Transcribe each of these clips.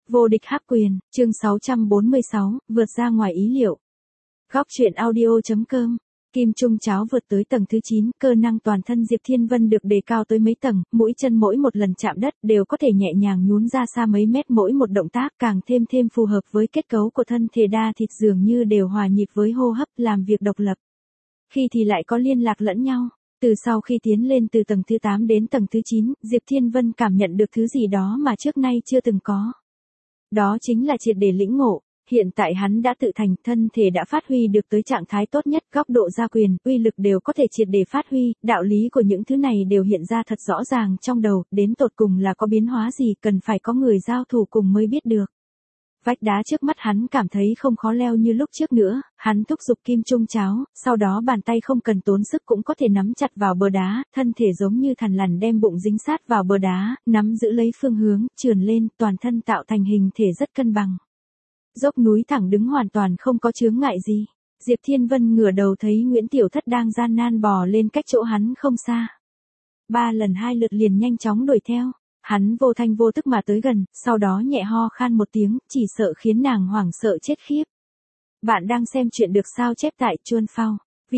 Vô địch hắc quyền, chương 646, vượt ra ngoài ý liệu. Góc truyện audio.com. Kim Trung Cháo vượt tới tầng thứ 9, cơ năng toàn thân Diệp Thiên Vân được đề cao tới mấy tầng, mũi chân mỗi một lần chạm đất đều có thể nhẹ nhàng nhún ra xa mấy mét mỗi một động tác, càng thêm phù hợp với kết cấu của thân thể đa thịt dường như đều hòa nhịp với hô hấp, làm việc độc lập. Khi thì lại có liên lạc lẫn nhau. Từ sau khi tiến lên từ tầng thứ 8 đến tầng thứ 9, Diệp Thiên Vân cảm nhận được thứ gì đó mà trước nay chưa từng có. Đó chính là triệt để lĩnh ngộ. Hiện tại hắn đã tự thành, thân thể đã phát huy được tới trạng thái tốt nhất, góc độ ra quyền, uy lực đều có thể triệt để phát huy, đạo lý của những thứ này đều hiện ra thật rõ ràng trong đầu, đến tột cùng là có biến hóa gì cần phải có người giao thủ cùng mới biết được. Vách đá trước mắt hắn cảm thấy không khó leo như lúc trước nữa, hắn thúc giục Kim Trung Cháo, sau đó bàn tay không cần tốn sức cũng có thể nắm chặt vào bờ đá, thân thể giống như thằn lằn đem bụng dính sát vào bờ đá, nắm giữ lấy phương hướng, trườn lên, toàn thân tạo thành hình thể rất cân bằng. Dốc núi thẳng đứng hoàn toàn không có chướng ngại gì. Diệp Thiên Vân ngửa đầu thấy Nguyễn Tiểu Thất đang gian nan bò lên cách chỗ hắn không xa. 3 lần 2 lượt liền nhanh chóng đuổi theo. Hắn vô thanh vô tức mà tới gần, sau đó nhẹ ho khan một tiếng, chỉ sợ khiến nàng hoảng sợ chết khiếp. Bạn đang xem chuyện được sao chép tại Chuan Phao,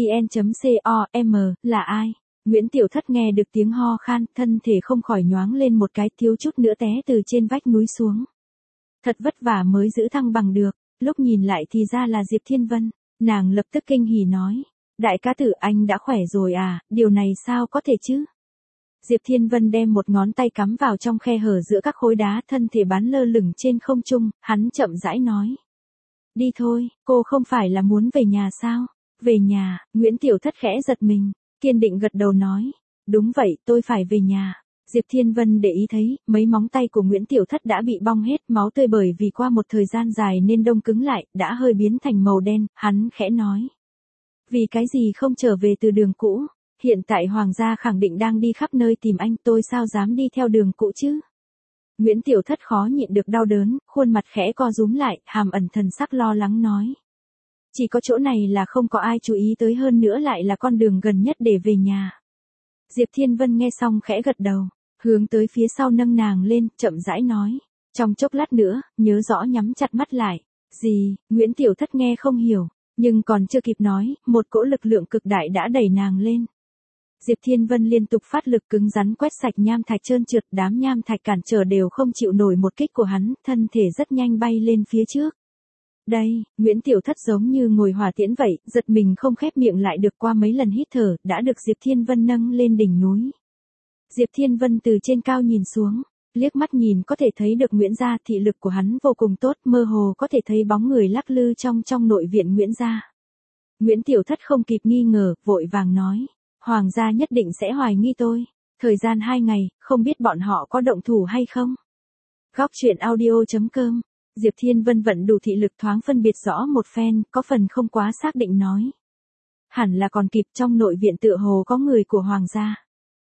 vn.com, là ai? Nguyễn Tiểu Thất nghe được tiếng ho khan, thân thể không khỏi nhoáng lên một cái, thiếu chút nữa té từ trên vách núi xuống. Thật vất vả mới giữ thăng bằng được, lúc nhìn lại thì ra là Diệp Thiên Vân, nàng lập tức kinh hỉ nói. Đại ca tử, anh đã khỏe rồi à, điều này sao có thể chứ? Diệp Thiên Vân đem một ngón tay cắm vào trong khe hở giữa các khối đá, thân thể bắn lơ lửng trên không trung, hắn chậm rãi nói. Đi thôi, cô không phải là muốn về nhà sao? Về nhà, Nguyễn Tiểu Thất khẽ giật mình, kiên định gật đầu nói. Đúng vậy, tôi phải về nhà. Diệp Thiên Vân để ý thấy, mấy móng tay của Nguyễn Tiểu Thất đã bị bong hết, máu tươi bởi vì qua một thời gian dài nên đông cứng lại, đã hơi biến thành màu đen, hắn khẽ nói. Vì cái gì không trở về từ đường cũ? Hiện tại Hoàng gia khẳng định đang đi khắp nơi tìm anh, tôi sao dám đi theo đường cũ chứ? Nguyễn Tiểu Thất khó nhịn được đau đớn, khuôn mặt khẽ co rúm lại, hàm ẩn thần sắc lo lắng nói. Chỉ có chỗ này là không có ai chú ý tới, hơn nữa lại là con đường gần nhất để về nhà. Diệp Thiên Vân nghe xong khẽ gật đầu, hướng tới phía sau nâng nàng lên, chậm rãi nói. Trong chốc lát nữa, nhớ rõ nhắm chặt mắt lại. Gì? Nguyễn Tiểu Thất nghe không hiểu, nhưng còn chưa kịp nói, một cỗ lực lượng cực đại đã đẩy nàng lên. Diệp Thiên Vân liên tục phát lực cứng rắn quét sạch nham thạch trơn trượt, đám nham thạch cản trở đều không chịu nổi một kích của hắn, thân thể rất nhanh bay lên phía trước. Đây, Nguyễn Tiểu Thất giống như ngồi hỏa tiễn vậy, giật mình không khép miệng lại được, qua mấy lần hít thở, đã được Diệp Thiên Vân nâng lên đỉnh núi. Diệp Thiên Vân từ trên cao nhìn xuống, liếc mắt nhìn có thể thấy được Nguyễn gia, thị lực của hắn vô cùng tốt, mơ hồ có thể thấy bóng người lắc lư trong nội viện Nguyễn gia. Nguyễn Tiểu Thất không kịp nghi ngờ, vội vàng nói. Hoàng gia nhất định sẽ hoài nghi tôi. Thời gian 2 ngày, không biết bọn họ có động thủ hay không? Góc truyện audio.com. Diệp Thiên Vân vận đủ thị lực thoáng phân biệt rõ một phen, có phần không quá xác định nói. Hẳn là còn kịp, trong nội viện tựa hồ có người của Hoàng gia.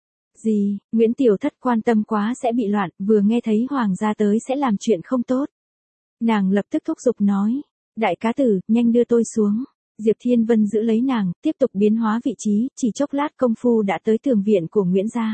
Gì? Nguyễn Tiểu Thất quan tâm quá sẽ bị loạn, vừa nghe thấy Hoàng gia tới sẽ làm chuyện không tốt. Nàng lập tức thúc giục nói. Đại cá tử, nhanh đưa tôi xuống. Diệp Thiên Vân giữ lấy nàng, tiếp tục biến hóa vị trí, chỉ chốc lát công phu đã tới tường viện của Nguyễn gia.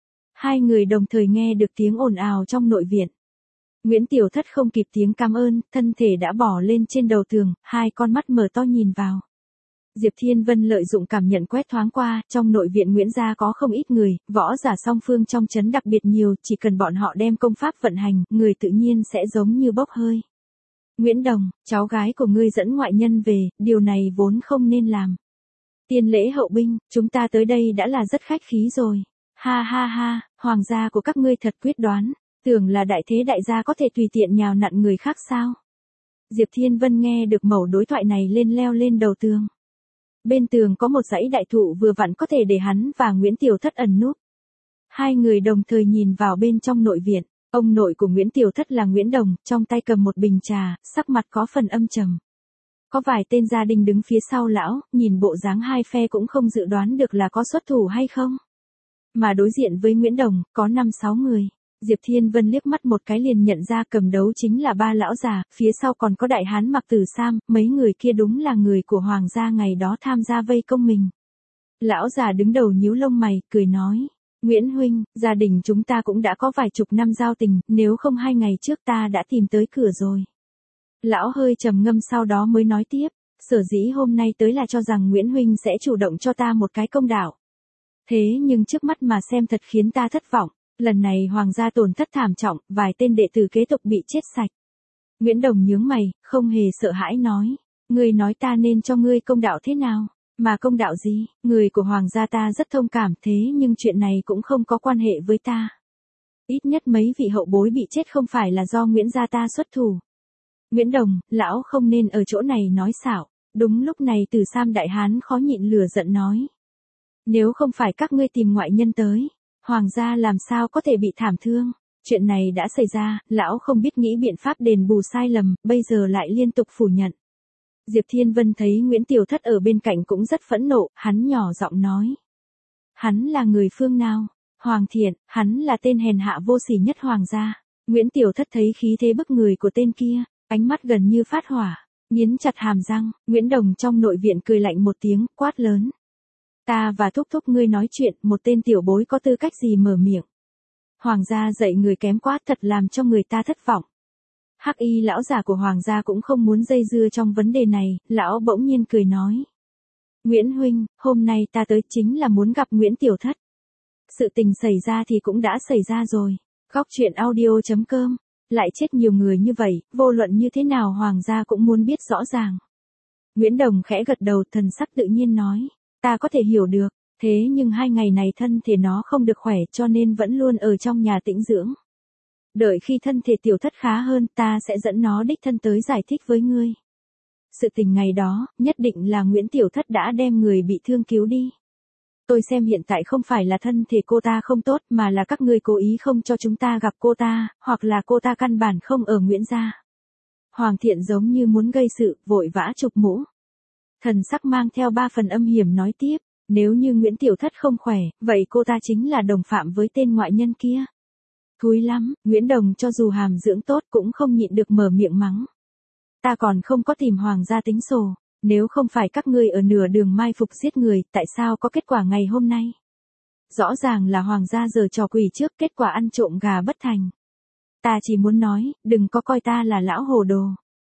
Hai người đồng thời nghe được tiếng ồn ào trong nội viện. Nguyễn Tiểu Thất không kịp tiếng cảm ơn, thân thể đã bò lên trên đầu tường, hai con mắt mở to nhìn vào. Diệp Thiên Vân lợi dụng cảm nhận quét thoáng qua, trong nội viện Nguyễn gia có không ít người, võ giả song phương trong trấn đặc biệt nhiều, chỉ cần bọn họ đem công pháp vận hành, người tự nhiên sẽ giống như bốc hơi. Nguyễn Đồng, cháu gái của ngươi dẫn ngoại nhân về, điều này vốn không nên làm. Tiên lễ hậu binh, chúng ta tới đây đã là rất khách khí rồi. Ha ha ha, hoàng gia của các ngươi thật quyết đoán, tưởng là đại thế đại gia có thể tùy tiện nhào nặn người khác sao? Diệp Thiên Vân nghe được mẩu đối thoại này leo lên đầu tường. Bên tường có một dãy đại thụ vừa vặn có thể để hắn và Nguyễn Tiểu Thất ẩn núp. Hai người đồng thời nhìn vào bên trong nội viện. Ông nội của Nguyễn Tiểu Thất là Nguyễn Đồng, trong tay cầm một bình trà, sắc mặt có phần âm trầm. Có vài tên gia đình đứng phía sau lão, nhìn bộ dáng hai phe cũng không dự đoán được là có xuất thủ hay không. Mà đối diện với Nguyễn Đồng, có 5-6 người. Diệp Thiên Vân liếc mắt một cái liền nhận ra cầm đấu chính là 3 lão già, phía sau còn có đại hán mặc tử sam, mấy người kia đúng là người của Hoàng gia ngày đó tham gia vây công mình. Lão già đứng đầu nhíu lông mày, cười nói. Nguyễn huynh, gia đình chúng ta cũng đã có vài chục năm giao tình, nếu không 2 ngày trước ta đã tìm tới cửa rồi. Lão hơi trầm ngâm sau đó mới nói tiếp, sở dĩ hôm nay tới là cho rằng Nguyễn huynh sẽ chủ động cho ta một cái công đạo. Thế nhưng trước mắt mà xem thật khiến ta thất vọng, lần này hoàng gia tổn thất thảm trọng, vài tên đệ tử kế tục bị chết sạch. Nguyễn Đồng nhướng mày, không hề sợ hãi nói, ngươi nói ta nên cho ngươi công đạo thế nào? Mà công đạo gì? Người của hoàng gia ta rất thông cảm thế nhưng chuyện này cũng không có quan hệ với ta. Ít nhất mấy vị hậu bối bị chết không phải là do Nguyễn gia ta xuất thủ. Nguyễn Đồng, lão không nên ở chỗ này nói xạo. Đúng lúc này Từ Sam đại hán khó nhịn lửa giận nói. Nếu không phải các ngươi tìm ngoại nhân tới, hoàng gia làm sao có thể bị thảm thương. Chuyện này đã xảy ra, lão không biết nghĩ biện pháp đền bù sai lầm, bây giờ lại liên tục phủ nhận. Diệp Thiên Vân thấy Nguyễn Tiểu Thất ở bên cạnh cũng rất phẫn nộ, hắn nhỏ giọng nói. Hắn là người phương nào? Hoàng Thiện, hắn là tên hèn hạ vô sỉ nhất hoàng gia. Nguyễn Tiểu Thất thấy khí thế bức người của tên kia, ánh mắt gần như phát hỏa, nghiến chặt hàm răng. Nguyễn Đồng trong nội viện cười lạnh một tiếng, quát lớn. Ta và thúc thúc ngươi nói chuyện, một tên tiểu bối có tư cách gì mở miệng. Hoàng gia dạy người kém quá thật làm cho người ta thất vọng. Hắc y lão già của hoàng gia cũng không muốn dây dưa trong vấn đề này, lão bỗng nhiên cười nói. Nguyễn huynh, hôm nay ta tới chính là muốn gặp Nguyễn Tiểu Thất. Sự tình xảy ra thì cũng đã xảy ra rồi. Góc truyện audio.com, lại chết nhiều người như vậy, vô luận như thế nào hoàng gia cũng muốn biết rõ ràng. Nguyễn Đồng khẽ gật đầu thần sắc tự nhiên nói, ta có thể hiểu được, thế nhưng 2 ngày này thân thể nó không được khỏe cho nên vẫn luôn ở trong nhà tĩnh dưỡng. Đợi khi thân thể Tiểu Thất khá hơn ta sẽ dẫn nó đích thân tới giải thích với ngươi. Sự tình ngày đó, nhất định là Nguyễn Tiểu Thất đã đem người bị thương cứu đi. Tôi xem hiện tại không phải là thân thể cô ta không tốt mà là các ngươi cố ý không cho chúng ta gặp cô ta, hoặc là cô ta căn bản không ở Nguyễn gia. Hoàng Thiện giống như muốn gây sự, vội vã chụp mũ. Thần sắc mang theo 3 phần âm hiểm nói tiếp, nếu như Nguyễn Tiểu Thất không khỏe, vậy cô ta chính là đồng phạm với tên ngoại nhân kia. Thúi lắm, Nguyễn Đồng cho dù hàm dưỡng tốt cũng không nhịn được mở miệng mắng. Ta còn không có tìm hoàng gia tính sổ, nếu không phải các ngươi ở nửa đường mai phục giết người, tại sao có kết quả ngày hôm nay? Rõ ràng là hoàng gia giở trò quỷ trước, kết quả ăn trộm gà bất thành. Ta chỉ muốn nói, đừng có coi ta là lão hồ đồ.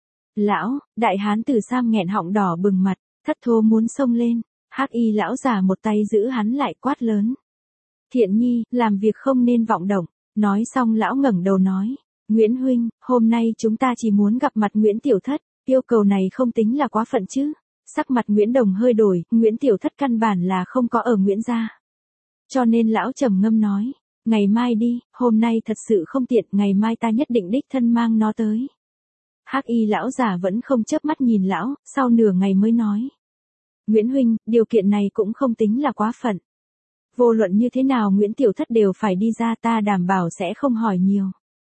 Lão, đại hán Từ Sam nghẹn họng đỏ bừng mặt, thất thố muốn xông lên, hắc y lão già một tay giữ hắn lại quát lớn. Thiện nhi, làm việc không nên vọng động. Nói xong lão ngẩng đầu nói, Nguyễn huynh, hôm nay chúng ta chỉ muốn gặp mặt Nguyễn Tiểu Thất, yêu cầu này không tính là quá phận chứ. Sắc mặt Nguyễn Đồng hơi đổi, Nguyễn Tiểu Thất căn bản là không có ở Nguyễn gia. Cho nên lão trầm ngâm nói, ngày mai đi, hôm nay thật sự không tiện, ngày mai ta nhất định đích thân mang nó tới. Hắc y lão già vẫn không chớp mắt nhìn lão, sau nửa ngày mới nói. Nguyễn huynh, điều kiện này cũng không tính là quá phận. Vô luận như thế nào Nguyễn Tiểu Thất đều phải đi ra, ta đảm bảo sẽ không hỏi nhiều.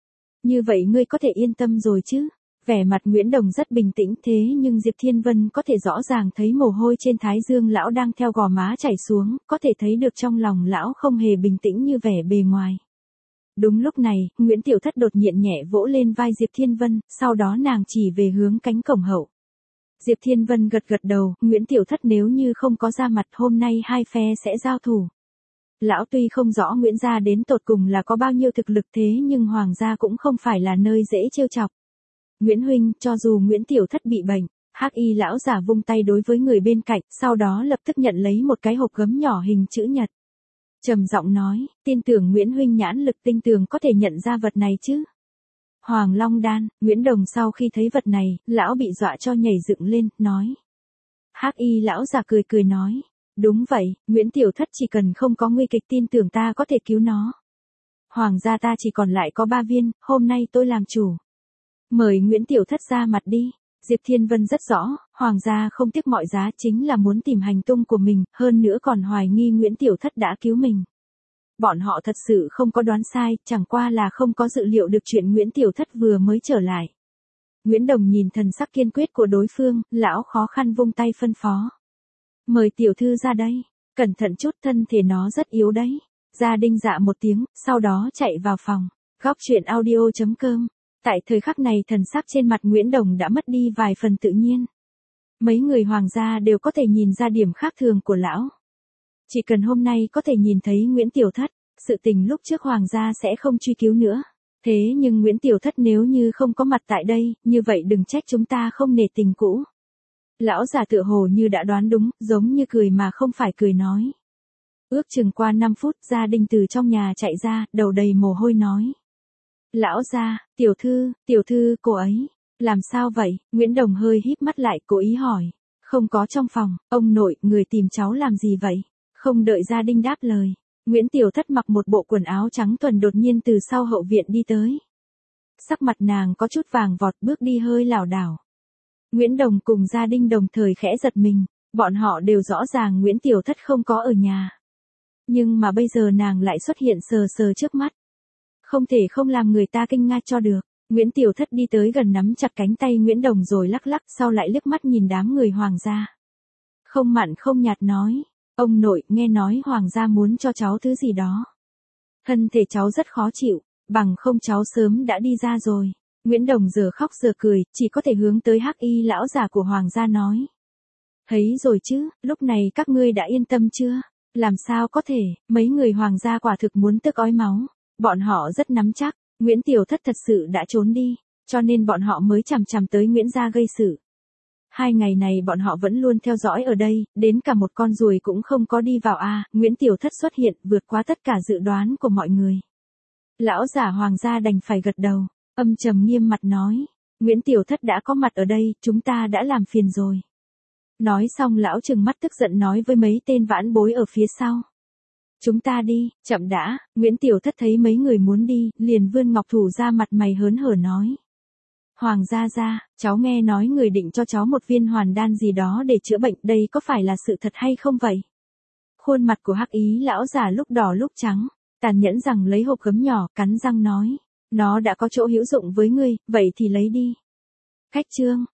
Như vậy ngươi có thể yên tâm rồi chứ? Vẻ mặt Nguyễn Đồng rất bình tĩnh thế nhưng Diệp Thiên Vân có thể rõ ràng thấy mồ hôi trên thái dương lão đang theo gò má chảy xuống, có thể thấy được trong lòng lão không hề bình tĩnh như vẻ bề ngoài. Đúng lúc này, Nguyễn Tiểu Thất đột nhiên nhẹ vỗ lên vai Diệp Thiên Vân, sau đó nàng chỉ về hướng cánh cổng hậu. Diệp Thiên Vân gật gật đầu, Nguyễn Tiểu Thất nếu như không có ra mặt hôm nay hai phe sẽ giao thủ. Lão tuy không rõ Nguyễn gia đến tột cùng là có bao nhiêu thực lực thế nhưng hoàng gia cũng không phải là nơi dễ trêu chọc. Nguyễn huynh, cho dù Nguyễn Tiểu Thất bị bệnh, hắc y lão giả vung tay đối với người bên cạnh, sau đó lập tức nhận lấy một cái hộp gấm nhỏ hình chữ nhật. Trầm giọng nói, tin tưởng Nguyễn huynh nhãn lực tinh tường có thể nhận ra vật này chứ. Hoàng Long Đan, Nguyễn Đồng sau khi thấy vật này, lão bị dọa cho nhảy dựng lên, nói. Hắc y lão giả cười cười nói. Đúng vậy, Nguyễn Tiểu Thất chỉ cần không có nguy kịch tin tưởng ta có thể cứu nó. Hoàng gia ta chỉ còn lại có 3 viên, hôm nay tôi làm chủ. Mời Nguyễn Tiểu Thất ra mặt đi. Diệp Thiên Vân rất rõ, Hoàng gia không tiếc mọi giá chính là muốn tìm hành tung của mình, hơn nữa còn hoài nghi Nguyễn Tiểu Thất đã cứu mình. Bọn họ thật sự không có đoán sai, chẳng qua là không có dự liệu được chuyện Nguyễn Tiểu Thất vừa mới trở lại. Nguyễn Đồng nhìn thần sắc kiên quyết của đối phương, lão khó khăn vung tay phân phó. Mời tiểu thư ra đây, cẩn thận chút thân thể nó rất yếu đấy. Gia Đinh dạ một tiếng, sau đó chạy vào phòng. Góc truyện audio.com. Tại thời khắc này thần sắc trên mặt Nguyễn Đồng đã mất đi vài phần tự nhiên. Mấy người hoàng gia đều có thể nhìn ra điểm khác thường của lão. Chỉ cần hôm nay có thể nhìn thấy Nguyễn Tiểu Thất, sự tình lúc trước hoàng gia sẽ không truy cứu nữa. Thế nhưng Nguyễn Tiểu Thất nếu như không có mặt tại đây, như vậy đừng trách chúng ta không nể tình cũ. Lão già tựa hồ như đã đoán đúng, giống như cười mà không phải cười nói. Ước chừng qua 5 phút, Gia Đinh từ trong nhà chạy ra, đầu đầy mồ hôi nói. Lão gia, tiểu thư, cô ấy, làm sao vậy? Nguyễn Đồng hơi híp mắt lại, cố ý hỏi. Không có trong phòng, ông nội, người tìm cháu làm gì vậy? Không đợi Gia Đinh đáp lời. Nguyễn Tiểu Thất mặc một bộ quần áo trắng thuần đột nhiên từ sau hậu viện đi tới. Sắc mặt nàng có chút vàng vọt, bước đi hơi lảo đảo. Nguyễn Đồng cùng Gia Đinh đồng thời khẽ giật mình, bọn họ đều rõ ràng Nguyễn Tiểu Thất không có ở nhà. Nhưng mà bây giờ nàng lại xuất hiện sờ sờ trước mắt. Không thể không làm người ta kinh ngạc cho được. Nguyễn Tiểu Thất đi tới gần nắm chặt cánh tay Nguyễn Đồng rồi lắc lắc, sau lại liếc mắt nhìn đám người hoàng gia. Không mặn không nhạt nói, ông nội, nghe nói hoàng gia muốn cho cháu thứ gì đó. Thân thể cháu rất khó chịu, bằng không cháu sớm đã đi ra rồi. Nguyễn Đồng giờ khóc giờ cười, chỉ có thể hướng tới Hắc Y lão già của hoàng gia nói. Thấy rồi chứ, lúc này các ngươi đã yên tâm chưa? Làm sao có thể, mấy người hoàng gia quả thực muốn tức ói máu. Bọn họ rất nắm chắc, Nguyễn Tiểu Thất thật sự đã trốn đi, cho nên bọn họ mới chằm chằm tới Nguyễn gia gây sự. 2 ngày này bọn họ vẫn luôn theo dõi ở đây, đến cả một con ruồi cũng không có đi vào a. Nguyễn Tiểu Thất xuất hiện vượt quá tất cả dự đoán của mọi người. Lão giả hoàng gia đành phải gật đầu, âm trầm nghiêm mặt nói, Nguyễn Tiểu Thất đã có mặt ở đây, chúng ta đã làm phiền rồi. Nói xong lão trừng mắt tức giận nói với mấy tên vãn bối ở phía sau. Chúng ta đi, chậm đã. Nguyễn Tiểu Thất thấy mấy người muốn đi, liền vươn ngọc thủ ra, mặt mày hớn hở nói. Hoàng gia gia, cháu nghe nói người định cho cháu một viên hoàn đan gì đó để chữa bệnh, đây có phải là sự thật hay không vậy? Khuôn mặt của Hắc Y lão già lúc đỏ lúc trắng, tàn nhẫn rằng lấy hộp gấm nhỏ, cắn răng nói. Nó đã có chỗ hữu dụng với ngươi, vậy thì lấy đi. Khách trương,